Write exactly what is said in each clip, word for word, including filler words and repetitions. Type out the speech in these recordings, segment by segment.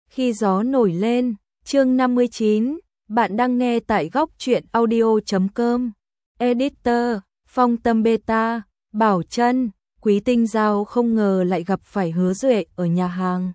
Khi gió nổi lên, chương năm mươi chín, bạn đang nghe tại góc truyện audio chấm com. Editor, Phong Tâm Beta, Bảo Trân, Quý Tinh Giao không ngờ lại gặp phải Hứa Duệ ở nhà hàng.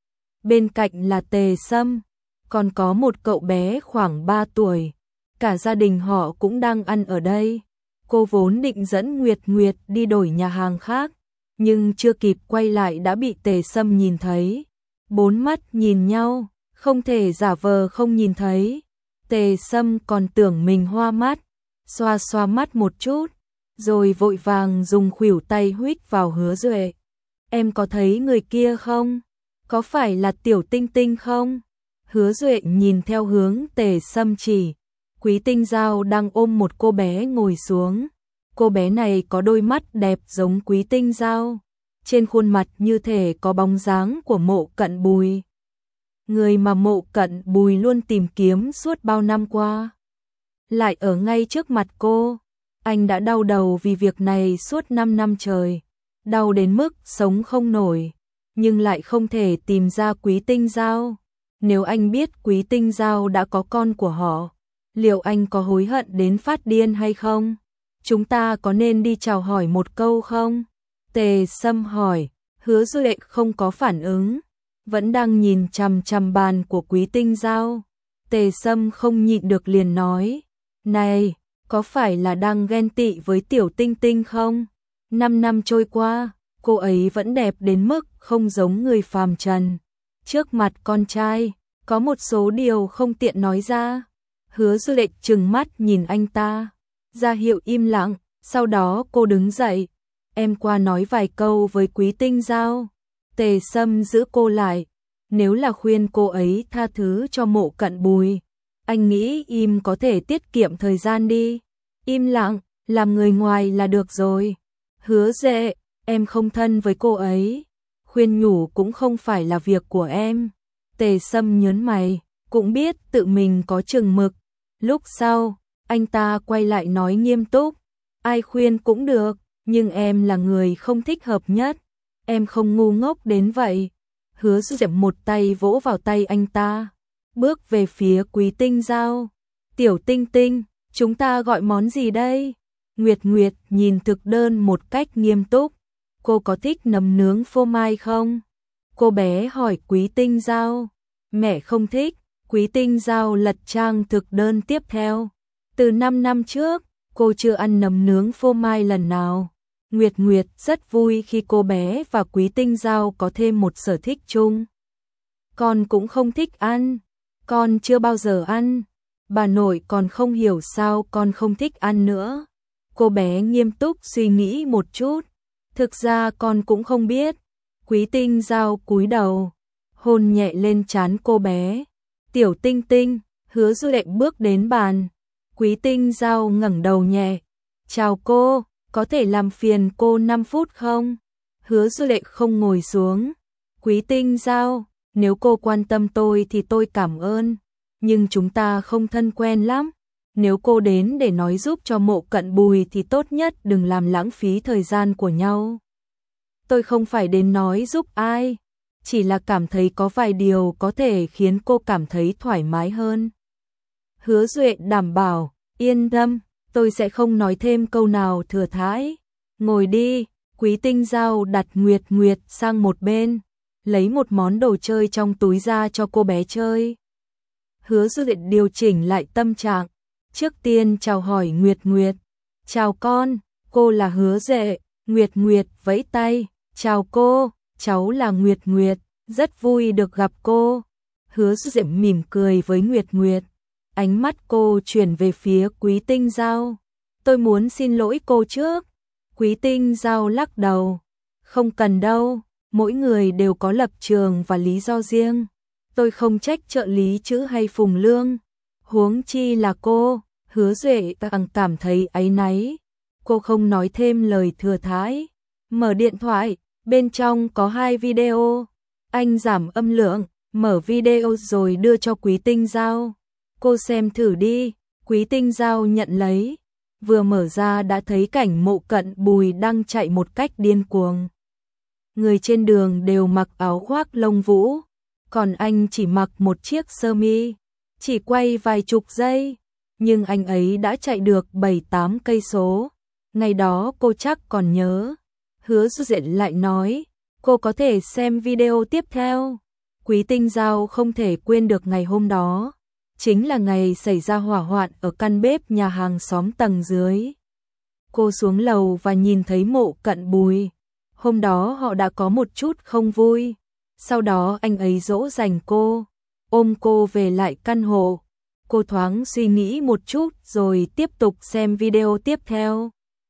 Bên cạnh là Tề Sâm, còn có một cậu bé khoảng ba tuổi. Cả gia đình họ cũng đang ăn ở đây. Cô vốn định dẫn Nguyệt Nguyệt đi đổi nhà hàng khác, nhưng chưa kịp quay lại đã bị Tề Sâm nhìn thấy. Bốn mắt nhìn nhau, không thể giả vờ không nhìn thấy. Tề Sâm còn tưởng mình hoa mắt, xoa xoa mắt một chút, rồi vội vàng dùng khuỷu tay huých vào Hứa Duệ. Em có thấy người kia không? Có phải là Tiểu Tinh Tinh không? Hứa Duệ nhìn theo hướng Tề Sâm chỉ. Quý Tinh Giao đang ôm một cô bé ngồi xuống. Cô bé này có đôi mắt đẹp giống Quý Tinh Giao. Trên khuôn mặt như thể có bóng dáng của Mộ Cận Bùi. Người mà Mộ Cận Bùi luôn tìm kiếm suốt bao năm qua. Lại ở ngay trước mặt cô. Anh đã đau đầu vì việc này suốt năm năm trời. Đau đến mức sống không nổi. Nhưng lại không thể tìm ra Quý Tinh Giao. Nếu anh biết Quý Tinh Giao đã có con của họ, liệu anh có hối hận đến phát điên hay không? Chúng ta có nên đi chào hỏi một câu không? Tề Sâm hỏi. Hứa Duệ không có phản ứng, vẫn đang nhìn chằm chằm bàn của Quý Tinh Giao. Tề Sâm không nhịn được liền nói, này, có phải là đang ghen tị với Tiểu Tinh Tinh không? Năm năm trôi qua, cô ấy vẫn đẹp đến mức không giống người phàm trần. Trước mặt con trai, có một số điều không tiện nói ra. Hứa Duệ trừng mắt nhìn anh ta, ra hiệu im lặng, sau đó cô đứng dậy. Em qua nói vài câu với Quý Tinh Giao. Tề Sâm giữ cô lại. Nếu là khuyên cô ấy tha thứ cho Mộ Cận Bùi, anh nghĩ im có thể tiết kiệm thời gian đi. Im lặng, làm người ngoài là được rồi. Hứa Duệ, em không thân với cô ấy. Khuyên nhủ cũng không phải là việc của em. Tề Sâm nhớn mày, cũng biết tự mình có chừng mực. Lúc sau, anh ta quay lại nói nghiêm túc. Ai khuyên cũng được, nhưng em là người không thích hợp nhất. Em không ngu ngốc đến vậy. Hứa Duệ một tay vỗ vào tay anh ta, bước về phía Quý Tinh Giao. Tiểu Tinh Tinh, chúng ta gọi món gì đây? Nguyệt Nguyệt nhìn thực đơn một cách nghiêm túc. Cô có thích nấm nướng phô mai không? Cô bé hỏi Quý Tinh Giao. Mẹ không thích. Quý Tinh Giao lật trang thực đơn tiếp theo. Từ năm năm trước, cô chưa ăn nấm nướng phô mai lần nào. Nguyệt Nguyệt rất vui khi cô bé và Quý Tinh Giao có thêm một sở thích chung. Con cũng không thích ăn. Con chưa bao giờ ăn. Bà nội còn không hiểu sao con không thích ăn nữa. Cô bé nghiêm túc suy nghĩ một chút. Thực ra con cũng không biết. Quý Tinh Giao cúi đầu, hôn nhẹ lên trán cô bé. Tiểu Tinh Tinh, Hứa Duệ bước đến bàn. Quý Tinh Giao ngẩng đầu nhẹ. Chào cô, có thể làm phiền cô năm phút không? Hứa Duệ không ngồi xuống. Quý Tinh Giao, nếu cô quan tâm tôi thì tôi cảm ơn. Nhưng chúng ta không thân quen lắm. Nếu cô đến để nói giúp cho Mộ Cận Bùi thì tốt nhất đừng làm lãng phí thời gian của nhau. Tôi không phải đến nói giúp ai, chỉ là cảm thấy có vài điều có thể khiến cô cảm thấy thoải mái hơn. Hứa Duệ đảm bảo, yên tâm, tôi sẽ không nói thêm câu nào thừa thãi. Ngồi đi. Quý Tinh Giao đặt Nguyệt Nguyệt sang một bên, lấy một món đồ chơi trong túi ra cho cô bé chơi. Hứa Duệ điều chỉnh lại tâm trạng. Trước tiên chào hỏi Nguyệt Nguyệt. Chào con, cô là Hứa Duệ. Nguyệt Nguyệt vẫy tay. Chào cô, cháu là Nguyệt Nguyệt, rất vui được gặp cô. Hứa Duệ mỉm cười với Nguyệt Nguyệt. Ánh mắt cô chuyển về phía Quý Tinh Giao. Tôi muốn xin lỗi cô trước. Quý Tinh Giao lắc đầu. Không cần đâu, mỗi người đều có lập trường và lý do riêng. Tôi không trách trợ lý Trữ hay Phùng Lương. Huống chi là cô. Hứa Duệ càng cảm thấy áy náy. Cô không nói thêm lời thừa thãi. Mở điện thoại, bên trong có hai video. Anh giảm âm lượng, mở video rồi đưa cho Quý Tinh Giao. Cô xem thử đi. Quý Tinh Giao nhận lấy. Vừa mở ra đã thấy cảnh Mộ Cận Bùi đang chạy một cách điên cuồng. Người trên đường đều mặc áo khoác lông vũ. còn anh chỉ mặc một chiếc sơ mi, chỉ quay vài chục giây, nhưng anh ấy đã chạy được bảy tám cây số. Ngày đó cô chắc còn nhớ. Hứa Du Diện lại nói, cô có thể xem video tiếp theo. Quý Tinh Giao không thể quên được ngày hôm đó, chính là ngày xảy ra hỏa hoạn ở căn bếp nhà hàng xóm tầng dưới. Cô xuống lầu và nhìn thấy Mộ Cận Bùi. Hôm đó họ đã có một chút không vui. Sau đó anh ấy dỗ dành cô, ôm cô về lại căn hộ. Cô thoáng suy nghĩ một chút rồi tiếp tục xem video tiếp theo.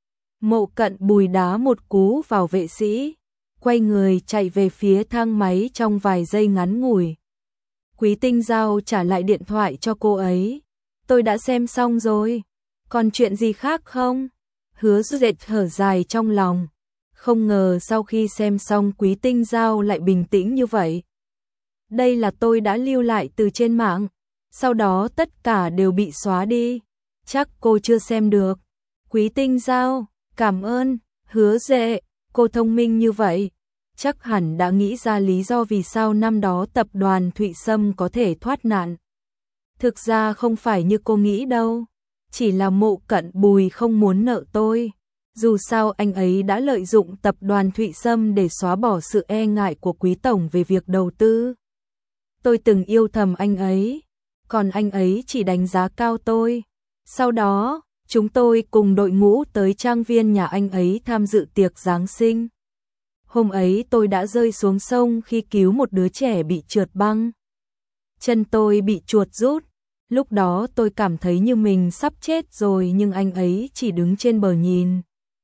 Mộ Cận Bùi đá một cú vào vệ sĩ, quay người chạy về phía thang máy trong vài giây ngắn ngủi. Quý Tinh Giao trả lại điện thoại cho cô ấy. Tôi đã xem xong rồi. Còn chuyện gì khác không? Hứa Du Dệt thở dài trong lòng. Không ngờ sau khi xem xong Quý Tinh Giao lại bình tĩnh như vậy. Đây là tôi đã lưu lại từ trên mạng. Sau đó tất cả đều bị xóa đi. Chắc cô chưa xem được. Quý Tinh Giao, cảm ơn. Hứa Dệ, cô thông minh như vậy. Chắc hẳn đã nghĩ ra lý do vì sao năm đó tập đoàn Thụy Sâm có thể thoát nạn. Thực ra không phải như cô nghĩ đâu. Chỉ là Mộ Cận Bùi không muốn nợ tôi. Dù sao anh ấy đã lợi dụng tập đoàn Thụy Sâm để xóa bỏ sự e ngại của Quý Tổng về việc đầu tư. Tôi từng yêu thầm anh ấy, còn anh ấy chỉ đánh giá cao tôi. Sau đó, chúng tôi cùng đội ngũ tới trang viên nhà anh ấy tham dự tiệc Giáng sinh. Hôm ấy tôi đã rơi xuống sông khi cứu một đứa trẻ bị trượt băng. Chân tôi bị chuột rút. Lúc đó tôi cảm thấy như mình sắp chết rồi nhưng anh ấy chỉ đứng trên bờ nhìn.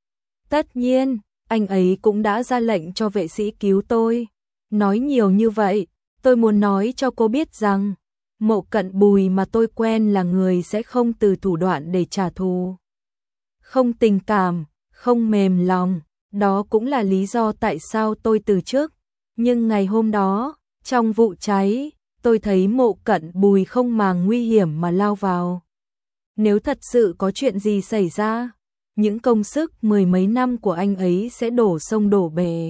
Tất nhiên, anh ấy cũng đã ra lệnh cho vệ sĩ cứu tôi. Nói nhiều như vậy, tôi muốn nói cho cô biết rằng Mộ Cận Bùi mà tôi quen là người sẽ không từ thủ đoạn để trả thù. Không tình cảm, không mềm lòng, đó cũng là lý do tại sao tôi từ chức. Nhưng ngày hôm đó, trong vụ cháy, tôi thấy Mộ Cận Bùi không màng nguy hiểm mà lao vào. Nếu thật sự có chuyện gì xảy ra, những công sức mười mấy năm của anh ấy sẽ đổ sông đổ bể.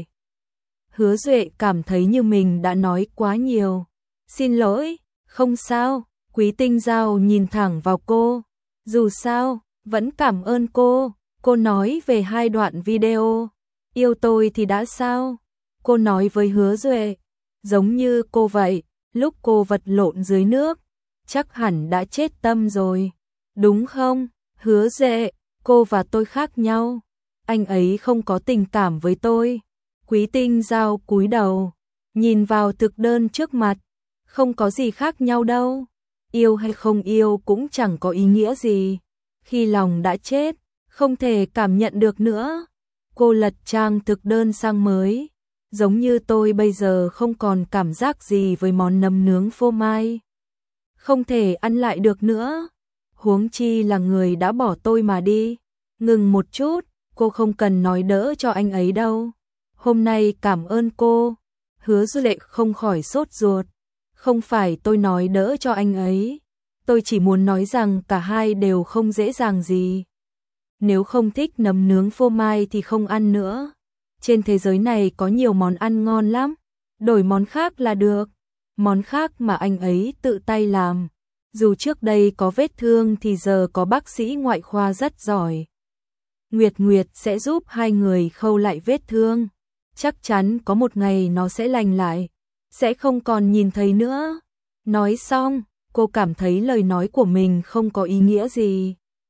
Hứa Duệ cảm thấy như mình đã nói quá nhiều. Xin lỗi, không sao. Quý Tinh Giao nhìn thẳng vào cô. Dù sao, vẫn cảm ơn cô. Cô nói về hai đoạn video. Yêu tôi thì đã sao? Cô nói với Hứa Duệ. Giống như cô vậy, lúc cô vật lộn dưới nước, chắc hẳn đã chết tâm rồi. Đúng không? Hứa Duệ, cô và tôi khác nhau. Anh ấy không có tình cảm với tôi. Quý Tinh Giao cúi đầu, nhìn vào thực đơn trước mặt. Không có gì khác nhau đâu. Yêu hay không yêu cũng chẳng có ý nghĩa gì. Khi lòng đã chết, không thể cảm nhận được nữa. Cô lật trang thực đơn sang mới. Giống như tôi bây giờ không còn cảm giác gì với món nấm nướng phô mai. Không thể ăn lại được nữa. Huống chi là người đã bỏ tôi mà đi. Ngừng một chút, cô không cần nói đỡ cho anh ấy đâu. Hôm nay cảm ơn cô. Hứa Du Lệ không khỏi sốt ruột. Không phải tôi nói đỡ cho anh ấy. Tôi chỉ muốn nói rằng cả hai đều không dễ dàng gì. Nếu không thích nấm nướng phô mai thì không ăn nữa. Trên thế giới này có nhiều món ăn ngon lắm. Đổi món khác là được. Món khác mà anh ấy tự tay làm. Dù trước đây có vết thương thì giờ có bác sĩ ngoại khoa rất giỏi. Nguyệt Nguyệt sẽ giúp hai người khâu lại vết thương. Chắc chắn có một ngày nó sẽ lành lại. Sẽ không còn nhìn thấy nữa. Nói xong, cô cảm thấy lời nói của mình không có ý nghĩa gì.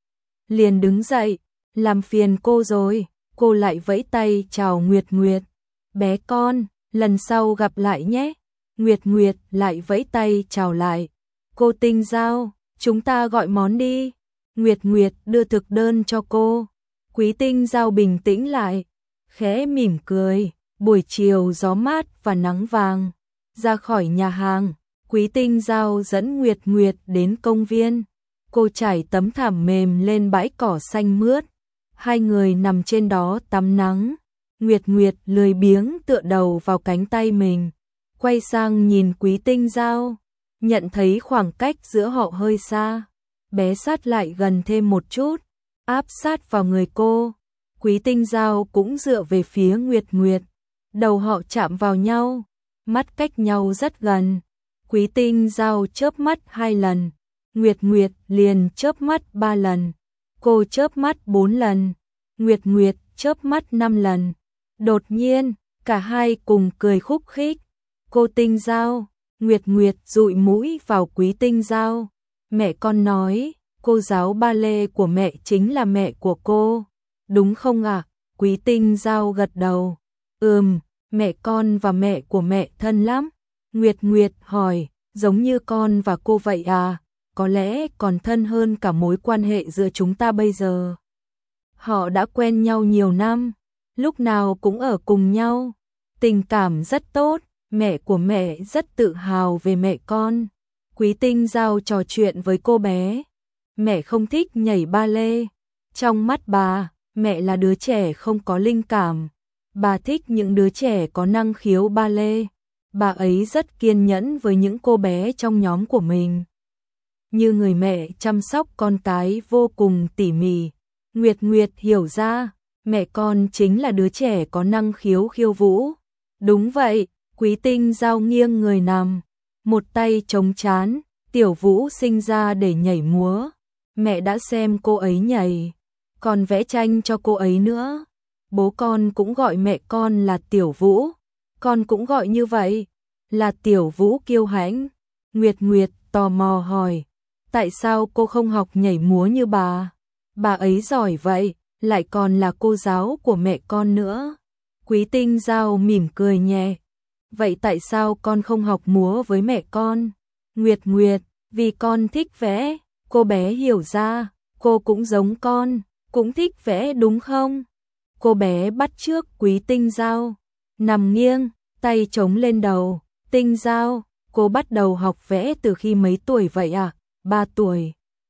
Liền đứng dậy, làm phiền cô rồi. Cô lại vẫy tay chào Nguyệt Nguyệt. Bé con, lần sau gặp lại nhé. Nguyệt Nguyệt lại vẫy tay chào lại. Cô Tinh Giao, chúng ta gọi món đi. Nguyệt Nguyệt đưa thực đơn cho cô. Quý Tinh Giao bình tĩnh lại, khẽ mỉm cười. Buổi chiều gió mát và nắng vàng. Ra khỏi nhà hàng, Quý Tinh Giao dẫn Nguyệt Nguyệt đến công viên. Cô trải tấm thảm mềm lên bãi cỏ xanh mướt. Hai người nằm trên đó tắm nắng. Nguyệt Nguyệt lười biếng tựa đầu vào cánh tay mình. Quay sang nhìn Quý Tinh Giao. Nhận thấy khoảng cách giữa họ hơi xa. Bé sát lại gần thêm một chút. Áp sát vào người cô. Quý Tinh Giao cũng dựa về phía Nguyệt Nguyệt. Đầu họ chạm vào nhau. Mắt cách nhau rất gần. Quý Tinh Giao chớp mắt hai lần, Nguyệt Nguyệt liền chớp mắt ba lần, cô chớp mắt bốn lần, Nguyệt Nguyệt chớp mắt năm lần. Đột nhiên, cả hai cùng cười khúc khích. Cô Tinh Giao, Nguyệt Nguyệt dụi mũi vào Quý Tinh Giao. Mẹ con nói, cô giáo ba lê của mẹ chính là mẹ của cô, đúng không ạ? À? Quý Tinh Giao gật đầu. Ừm, mẹ con và mẹ của mẹ thân lắm. Nguyệt Nguyệt hỏi, giống như con và cô vậy à? Có lẽ còn thân hơn cả mối quan hệ giữa chúng ta bây giờ. Họ đã quen nhau nhiều năm, lúc nào cũng ở cùng nhau, tình cảm rất tốt, mẹ của mẹ rất tự hào về mẹ con. Quý Tinh Giao trò chuyện với cô bé. Mẹ không thích nhảy ba lê. Trong mắt bà, mẹ là đứa trẻ không có linh cảm. Bà thích những đứa trẻ có năng khiếu ba lê. Bà ấy rất kiên nhẫn với những cô bé trong nhóm của mình. Như người mẹ chăm sóc con cái vô cùng tỉ mỉ. Nguyệt Nguyệt hiểu ra, mẹ con chính là đứa trẻ có năng khiếu khiêu vũ. Đúng vậy, Quý Tinh Giao nghiêng người nằm, một tay chống trán, Tiểu Vũ sinh ra để nhảy múa. Mẹ đã xem cô ấy nhảy, còn vẽ tranh cho cô ấy nữa. Bố con cũng gọi mẹ con là Tiểu Vũ, con cũng gọi như vậy, là Tiểu Vũ kiêu hãnh. Nguyệt Nguyệt tò mò hỏi, tại sao cô không học nhảy múa như bà? Bà ấy giỏi vậy, lại còn là cô giáo của mẹ con nữa. Quý Tinh Giao mỉm cười nhẹ. Vậy tại sao con không học múa với mẹ con? Nguyệt Nguyệt, vì con thích vẽ. Cô bé hiểu ra, cô cũng giống con, cũng thích vẽ đúng không? Cô bé bắt chước Quý Tinh Giao, nằm nghiêng, tay chống lên đầu. Tinh Giao, cô bắt đầu học vẽ từ khi mấy tuổi vậy à? Ba tuổi.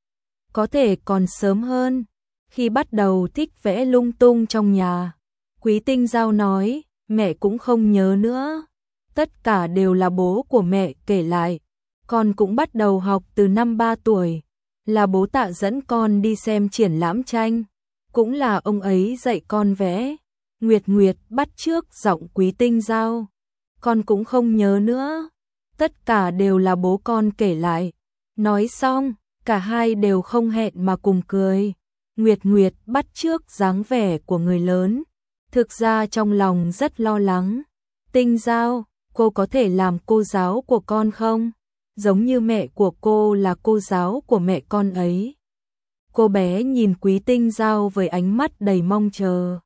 Có thể còn sớm hơn, khi bắt đầu thích vẽ lung tung trong nhà. Quý Tinh Giao nói, mẹ cũng không nhớ nữa. Tất cả đều là bố của mẹ kể lại. Con cũng bắt đầu học từ năm ba tuổi. Là bố Tạ dẫn con đi xem triển lãm tranh. Cũng là ông ấy dạy con vẽ. Nguyệt Nguyệt bắt chước giọng Quý Tinh Giao. Con cũng không nhớ nữa. Tất cả đều là bố con kể lại. Nói xong, cả hai đều không hẹn mà cùng cười. Nguyệt Nguyệt bắt chước dáng vẻ của người lớn. Thực ra trong lòng rất lo lắng. Tinh Giao, cô có thể làm cô giáo của con không? Giống như mẹ của cô là cô giáo của mẹ con ấy. Cô bé nhìn Quý Tinh Giao với ánh mắt đầy mong chờ.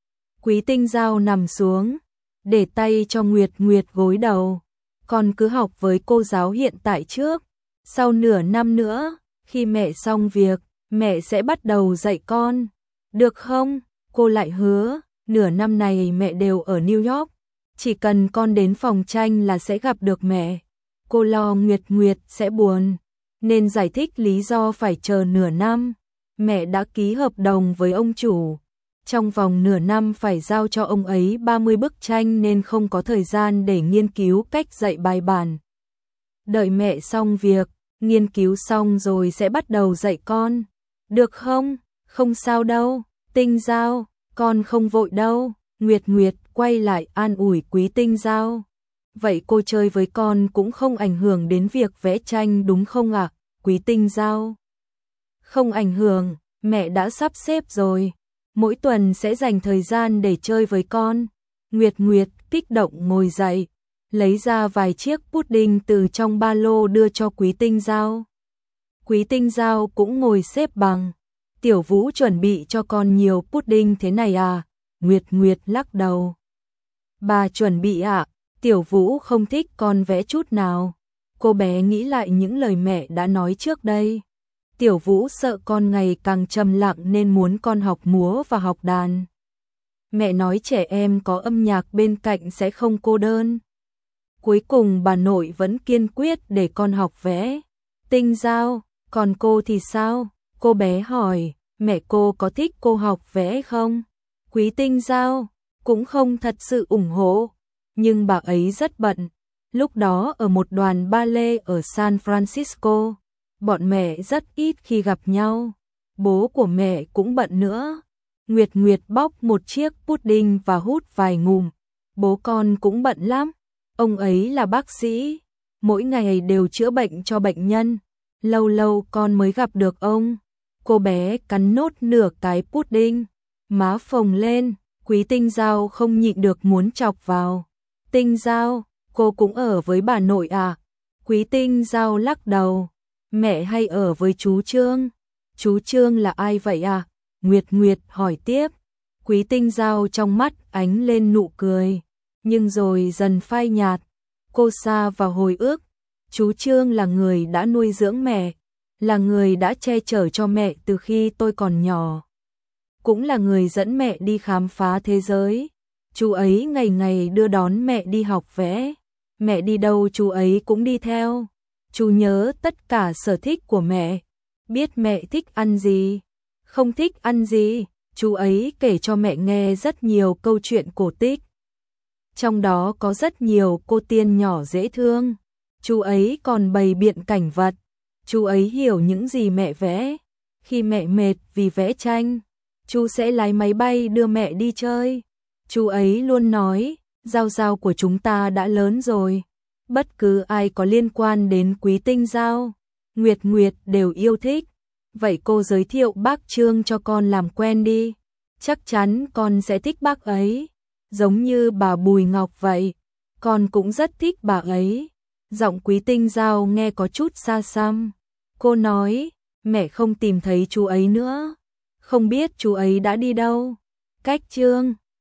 Quý Tinh Giao nằm xuống, để tay cho Nguyệt Nguyệt gối đầu. Con cứ học với cô giáo hiện tại trước. Sau nửa năm nữa, khi mẹ xong việc, mẹ sẽ bắt đầu dạy con. Được không? Cô lại hứa, nửa năm này mẹ đều ở New York. Chỉ cần con đến phòng tranh là sẽ gặp được mẹ. Cô lo Nguyệt Nguyệt sẽ buồn, nên giải thích lý do phải chờ nửa năm. Mẹ đã ký hợp đồng với ông chủ. Trong vòng nửa năm phải giao cho ông ấy ba mươi bức tranh nên không có thời gian để nghiên cứu cách dạy bài bản. Đợi mẹ xong việc, nghiên cứu xong rồi sẽ bắt đầu dạy con. Được không? Không sao đâu. Tinh Giao, con không vội đâu. Nguyệt Nguyệt quay lại an ủi Quý Tinh Giao. Vậy cô chơi với con cũng không ảnh hưởng đến việc vẽ tranh đúng không ạ? À? Quý Tinh Giao. Không ảnh hưởng, mẹ đã sắp xếp rồi. Mỗi tuần sẽ dành thời gian để chơi với con. Nguyệt Nguyệt kích động ngồi dậy, lấy ra vài chiếc pudding từ trong ba lô đưa cho Quý Tinh Giao. Quý Tinh Giao cũng ngồi xếp bằng. Tiểu Vũ chuẩn bị cho con nhiều pudding thế này à? Nguyệt Nguyệt lắc đầu. Bà chuẩn bị ạ. À? Tiểu Vũ không thích con vẽ chút nào. Cô bé nghĩ lại những lời mẹ đã nói trước đây. Tiểu Vũ sợ con ngày càng trầm lặng nên muốn con học múa và học đàn. Mẹ nói trẻ em có âm nhạc bên cạnh sẽ không cô đơn. Cuối cùng bà nội vẫn kiên quyết để con học vẽ. Tinh Giao, còn cô thì sao? Cô bé hỏi, mẹ cô có thích cô học vẽ không? Quý Tinh Giao cũng không thật sự ủng hộ, nhưng bà ấy rất bận. Lúc đó ở một đoàn ballet ở San Francisco, bọn mẹ rất ít khi gặp nhau. Bố của mẹ cũng bận nữa. Nguyệt Nguyệt bóc một chiếc pudding và hút vài ngụm. Bố con cũng bận lắm. Ông ấy là bác sĩ. mỗi ngày đều chữa bệnh cho bệnh nhân, lâu lâu con mới gặp được ông. Cô bé cắn nốt nửa cái pudding, má phồng lên, Quý Tinh Giao không nhịn được muốn chọc vào. Tinh Giao, cô cũng ở với bà nội à? Quý Tinh Giao lắc đầu, mẹ hay ở với chú Trương. Chú Trương là ai vậy à? Nguyệt Nguyệt hỏi tiếp. Quý Tinh Giao trong mắt ánh lên nụ cười, nhưng rồi dần phai nhạt. Cô xa vào hồi ức. Chú Trương là người đã nuôi dưỡng mẹ, là người đã che chở cho mẹ từ khi tôi còn nhỏ, cũng là người dẫn mẹ đi khám phá thế giới. Chú ấy ngày ngày đưa đón mẹ đi học vẽ, mẹ đi đâu chú ấy cũng đi theo. Chú nhớ tất cả sở thích của mẹ, biết mẹ thích ăn gì, không thích ăn gì. Chú ấy kể cho mẹ nghe rất nhiều câu chuyện cổ tích, trong đó có rất nhiều cô tiên nhỏ dễ thương. Chú ấy còn bày biện cảnh vật, chú ấy hiểu những gì mẹ vẽ. Khi mẹ mệt vì vẽ tranh, chú sẽ lái máy bay đưa mẹ đi chơi. Chú ấy luôn nói, Giao Giao của chúng ta đã lớn rồi, bất cứ ai có liên quan đến Quý Tinh Giao, Nguyệt Nguyệt đều yêu thích. Vậy cô giới thiệu bác Trương cho con làm quen đi, chắc chắn con sẽ thích bác ấy, giống như bà Bùi Ngọc vậy, con cũng rất thích bà ấy. Giọng Quý Tinh Giao nghe có chút xa xăm. Cô nói, mẹ không tìm thấy chú ấy nữa, không biết chú ấy đã đi đâu. Cách Trương